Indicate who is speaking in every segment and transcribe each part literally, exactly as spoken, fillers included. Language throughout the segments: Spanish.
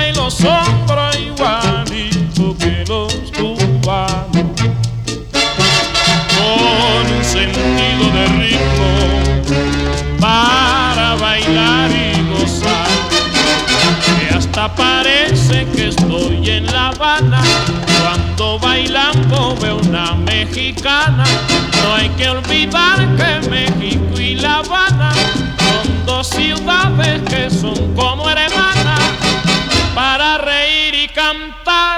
Speaker 1: cintura y los hombros igualito que los cubanos, con un sentido de ritmo para bailar y gozar, que hasta parece que estoy en La Habana cuando bailando veo una mexicana. No hay que olvidar que México y La Habana son dos ciudades que son como hermanas para reír y cantar.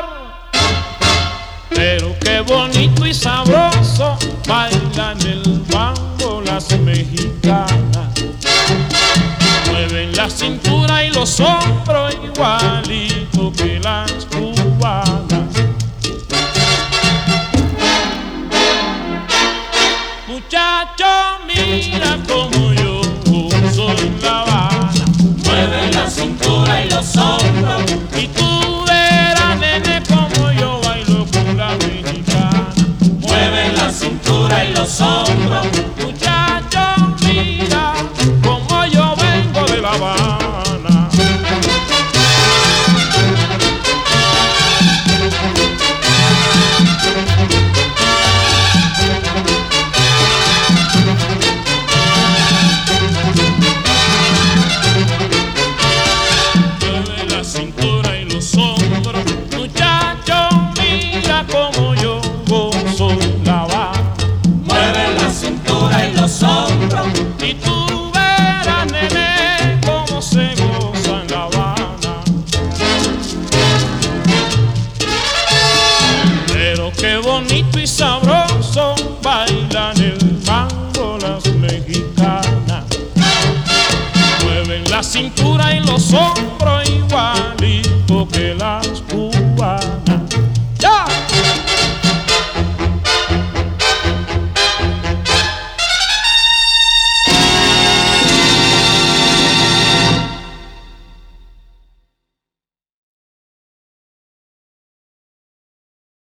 Speaker 1: Pero qué bonito y sabroso bailan el bango las mexicanas, mueven la cintura y los hombros igualito que las cubanas. Muchacho, mira como yo soy La Habana,
Speaker 2: mueve la cintura y los hombros,
Speaker 1: y tú verás, nene, como yo bailo con la mexicana.
Speaker 2: mueve la cintura y los hombros.